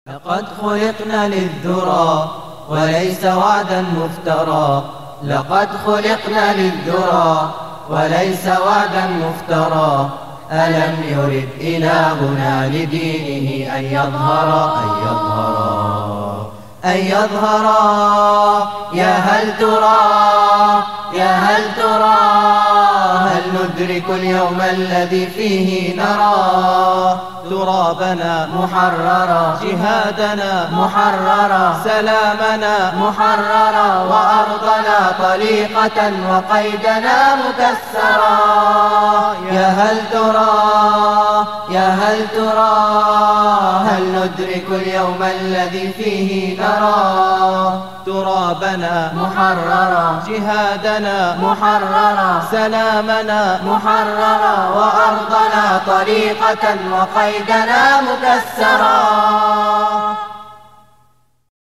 لقد خلقنا للذرى وليس وعدا مفترى. لقد خلقنا للذرى وليس وعدا مفترى. ألم يرد إلهنا لدينه أن يظهر يا هل ترى هل ندرك اليوم الذي فيه نرى ترابنا محررا، جهادنا محررا، سلامنا محررا، وأرضنا طليقة وقيدنا مكسرا. يا هل ترى هل ندرك اليوم الذي فيه نرى ترابنا محررا، جهادنا محررا، سلامنا محررا، وأرضنا طريقة وقيدنا مكسرا.